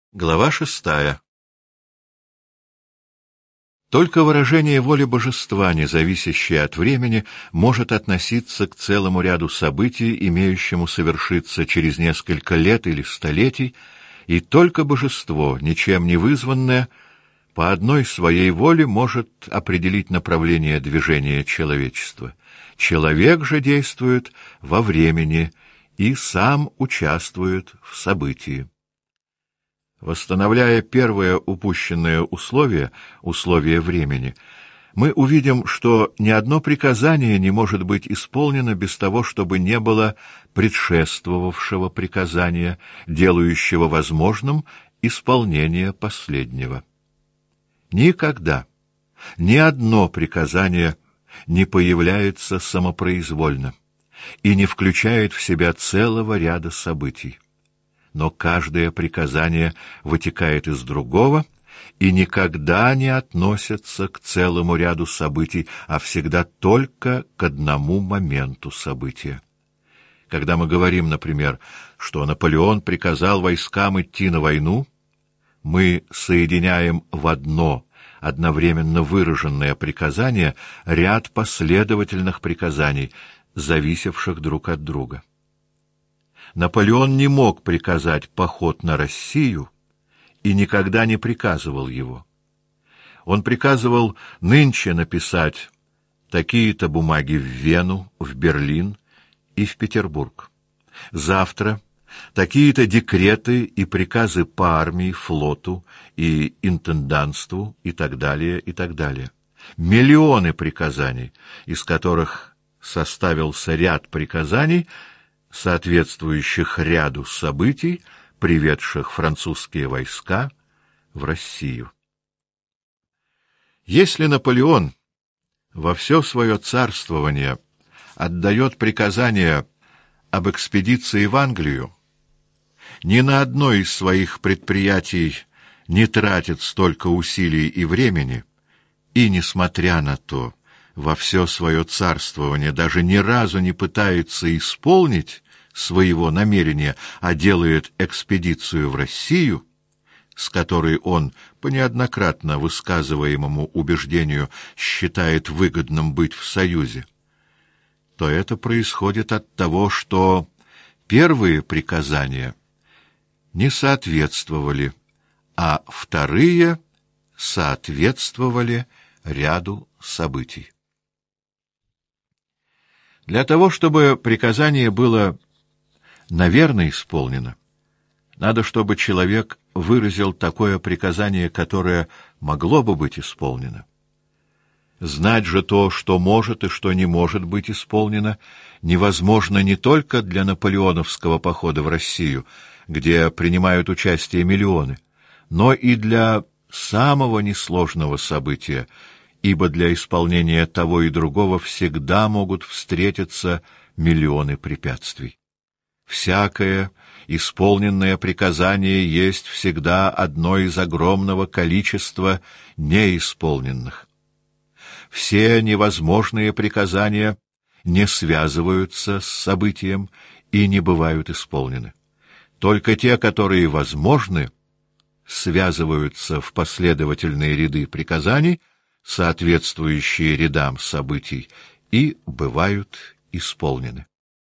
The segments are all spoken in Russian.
Глава 6. Только выражение воли божества, не зависящее от времени, может относиться к целому ряду событий, имеющему совершиться через несколько лет или столетий, и только божество, ничем не вызванное, по одной своей воле может определить направление движения человечества. Человек же действует во времени и сам участвует в событии. Восстановляя первое упущенное условие, условие времени, мы увидим, что ни одно приказание не может быть исполнено без того, чтобы не было предшествовавшего приказания, делающего возможным исполнение последнего. Никогда ни одно приказание не появляется самопроизвольно и не включает в себя целого ряда событий. Но каждое приказание вытекает из другого и никогда не относится к целому ряду событий, а всегда только к одному моменту события. Когда мы говорим, например, что Наполеон приказал войскам идти на войну, мы соединяем в одно одновременно выраженное приказание ряд последовательных приказаний, зависевших друг от друга. Наполеон не мог приказать поход на Россию и никогда не приказывал его. Он приказывал нынче написать такие-то бумаги в Вену, в Берлин и в Петербург. Завтра такие-то декреты и приказы по армии, флоту и интендантству и так далее, и так далее. Миллионы приказаний, из которых составился ряд приказаний, соответствующих ряду событий, приведших французские войска в Россию. Если Наполеон во все свое царствование отдает приказания об экспедиции в Англию, ни на одно из своих предприятий не тратит столько усилий и времени, и, несмотря на то, во все свое царствование даже ни разу не пытается исполнить своего намерения, а делает экспедицию в Россию, с которой он, по неоднократно высказываемому убеждению, считает выгодным быть в союзе, то это происходит от того, что первые приказания не соответствовали, а вторые соответствовали ряду событий. Для того, чтобы приказание было наверно исполнено, надо, чтобы человек выразил такое приказание, которое могло бы быть исполнено. Знать же то, что может и что не может быть исполнено, невозможно не только для наполеоновского похода в Россию, где принимают участие миллионы, но и для самого несложного события, ибо для исполнения того и другого всегда могут встретиться миллионы препятствий. Всякое исполненное приказание есть всегда одно из огромного количества неисполненных. Все невозможные приказания не связываются с событием и не бывают исполнены. Только те, которые возможны, связываются в последовательные ряды приказаний, соответствующие рядам событий, и бывают исполнены.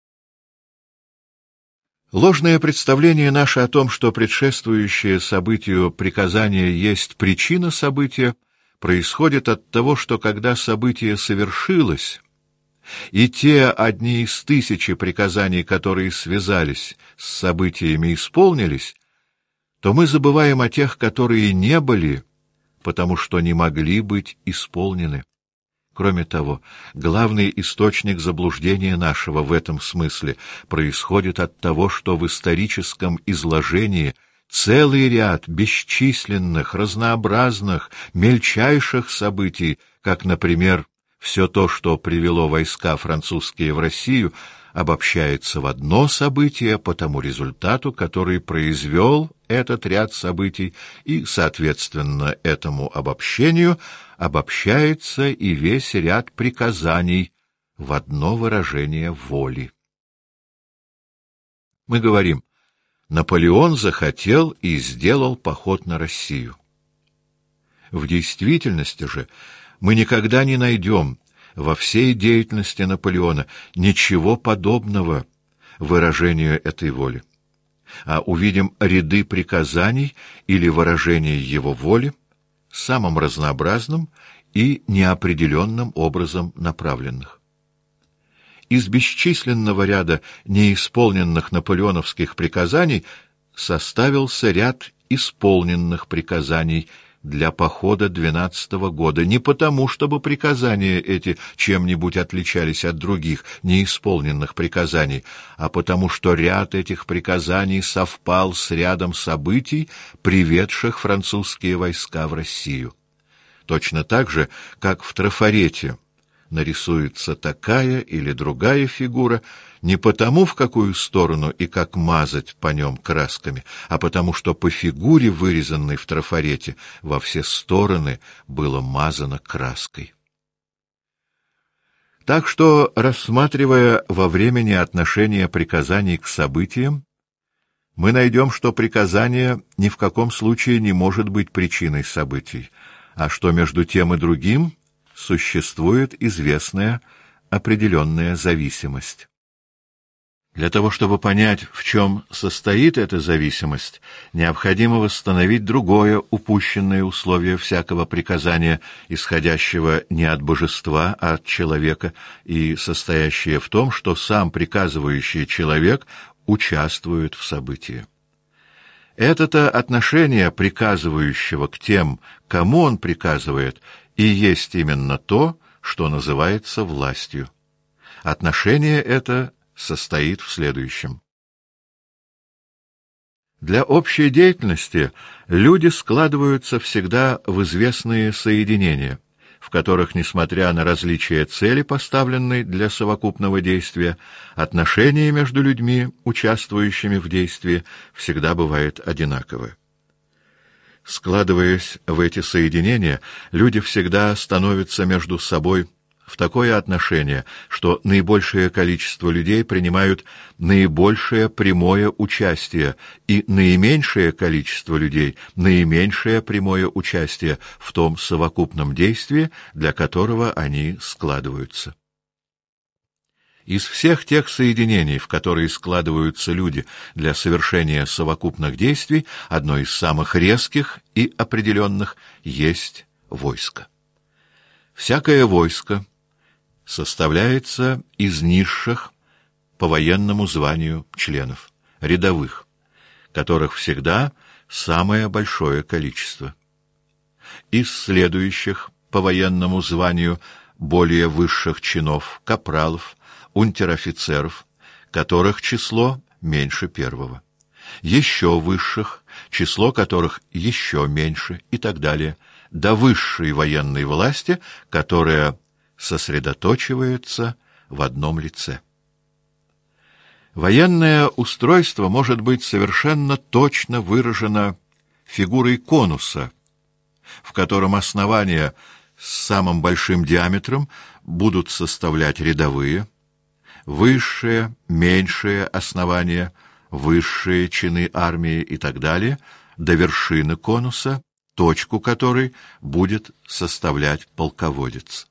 Ложное представление наше о том, что предшествующее событию приказание есть причина события, происходит от того, что когда событие совершилось, и те одни из тысячи приказаний, которые связались с событиями, исполнились, то мы забываем о тех, которые не были, потому что не могли быть исполнены. Кроме того, главный источник заблуждения нашего в этом смысле происходит от того, что в историческом изложении целый ряд бесчисленных, разнообразных, мельчайших событий, как, например, все то, что привело войска французские в Россию, обобщается в одно событие по тому результату, который произвел этот ряд событий, и, соответственно, этому обобщению обобщается и весь ряд приказаний в одно выражение воли. Мы говорим: Наполеон захотел и сделал поход на Россию. В действительности же мы никогда не найдем во всей деятельности Наполеона ничего подобного выражению этой воли, а увидим ряды приказаний или выражений его воли самым разнообразным и неопределенным образом направленных. Из бесчисленного ряда неисполненных наполеоновских приказаний составился ряд исполненных приказаний для похода 12-го года, не потому, чтобы приказания эти чем-нибудь отличались от других неисполненных приказаний, а потому, что ряд этих приказаний совпал с рядом событий, приведших французские войска в Россию. Точно так же, как в трафарете нарисуется такая или другая фигура не потому, в какую сторону и как мазать по нем красками, а потому, что по фигуре, вырезанной в трафарете, во все стороны было мазано краской. Так что, рассматривая во времени отношение приказаний к событиям, мы найдем, что приказание ни в каком случае не может быть причиной событий, а что между тем и другим существует известная определенная зависимость. Для того, чтобы понять, в чем состоит эта зависимость, необходимо восстановить другое упущенное условие всякого приказания, исходящего не от божества, а от человека, и состоящее в том, что сам приказывающий человек участвует в событии. Это-то отношение приказывающего к тем, кому он приказывает, и есть именно то, что называется властью. Отношение это состоит в следующем. Для общей деятельности люди складываются всегда в известные соединения, в которых, несмотря на различия цели, поставленной для совокупного действия, отношения между людьми, участвующими в действии, всегда бывает одинаковое. Складываясь в эти соединения, люди всегда становятся между собой в такое отношение, что наибольшее количество людей принимают наибольшее прямое участие, и наименьшее количество людей наименьшее прямое участие в том совокупном действии, для которого они складываются. Из всех тех соединений, в которые складываются люди для совершения совокупных действий, одно из самых резких и определенных есть войско. Всякое войско составляется из низших по военному званию членов, рядовых, которых всегда самое большое количество. Из следующих по военному званию более высших чинов, капралов, унтер-офицеров, которых число меньше первого. Еще высших, число которых еще меньше, и так далее, до высшей военной власти, которая сосредоточивается в одном лице. Военное устройство может быть совершенно точно выражено фигурой конуса, в котором основания с самым большим диаметром будут составлять рядовые, высшие, меньшие основания, высшие чины армии и так далее, до вершины конуса, точку которой будет составлять полководец.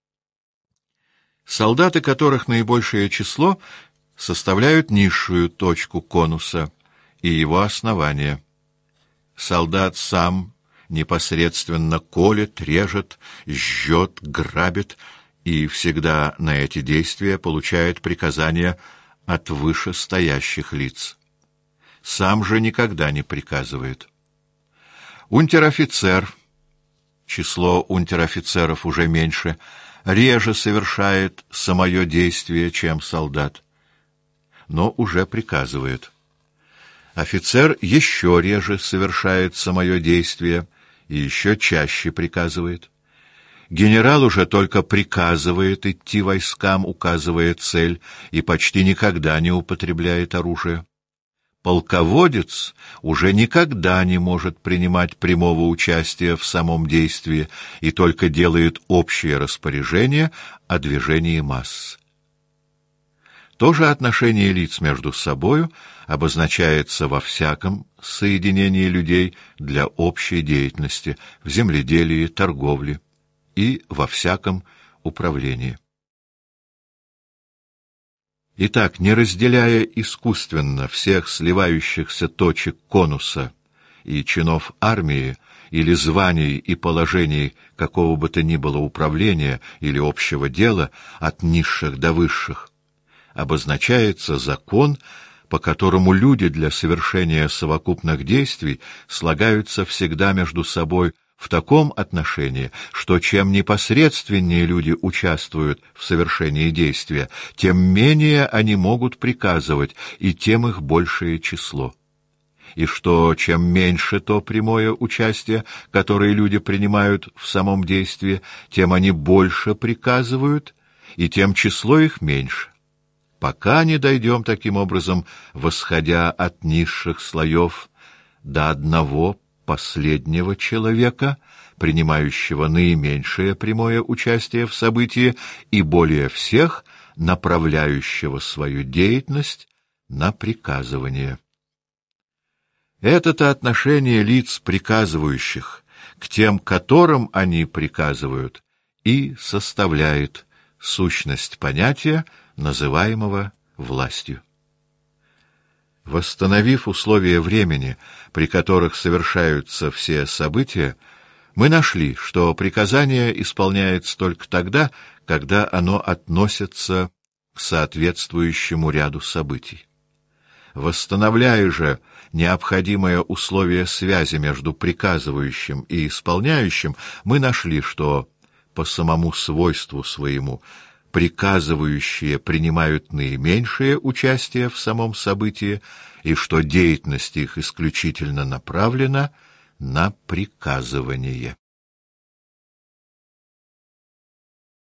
Солдаты, которых наибольшее число, составляют низшую точку конуса и его основания. Солдат сам непосредственно колет, режет, жжет, грабит, и всегда на эти действия получает приказания от вышестоящих лиц. Сам же никогда не приказывает. Унтер-офицер, число унтер-офицеров уже меньше, реже совершает самое действие, чем солдат, но уже приказывает. Офицер еще реже совершает самое действие и еще чаще приказывает. Генерал уже только приказывает идти войскам, указывая цель, и почти никогда не употребляет оружие. Полководец уже никогда не может принимать прямого участия в самом действии и только делает общее распоряжение о движении масс. То же отношение лиц между собою обозначается во всяком соединении людей для общей деятельности, в земледелии, торговле и во всяком управлении. Итак, не разделяя искусственно всех сливающихся точек конуса и чинов армии, или званий и положений какого бы то ни было управления или общего дела от низших до высших, обозначается закон, по которому люди для совершения совокупных действий слагаются всегда между собой в таком отношении, что чем непосредственнее люди участвуют в совершении действия, тем менее они могут приказывать, и тем их большее число. И что чем меньше то прямое участие, которое люди принимают в самом действии, тем они больше приказывают, и тем число их меньше. Пока не дойдем таким образом, восходя от низших слоев до одного последнего человека, принимающего наименьшее прямое участие в событии и более всех направляющего свою деятельность на приказывание. Это-то отношение лиц, приказывающих, к тем, которым они приказывают, и составляет сущность понятия, называемого властью. Восстановив условия времени, при которых совершаются все события, мы нашли, что приказание исполняется только тогда, когда оно относится к соответствующему ряду событий. Восстановляя же необходимое условие связи между приказывающим и исполняющим, мы нашли, что по самому свойству своему приказывающие принимают наименьшее участие в самом событии, и что деятельность их исключительно направлена на приказывание.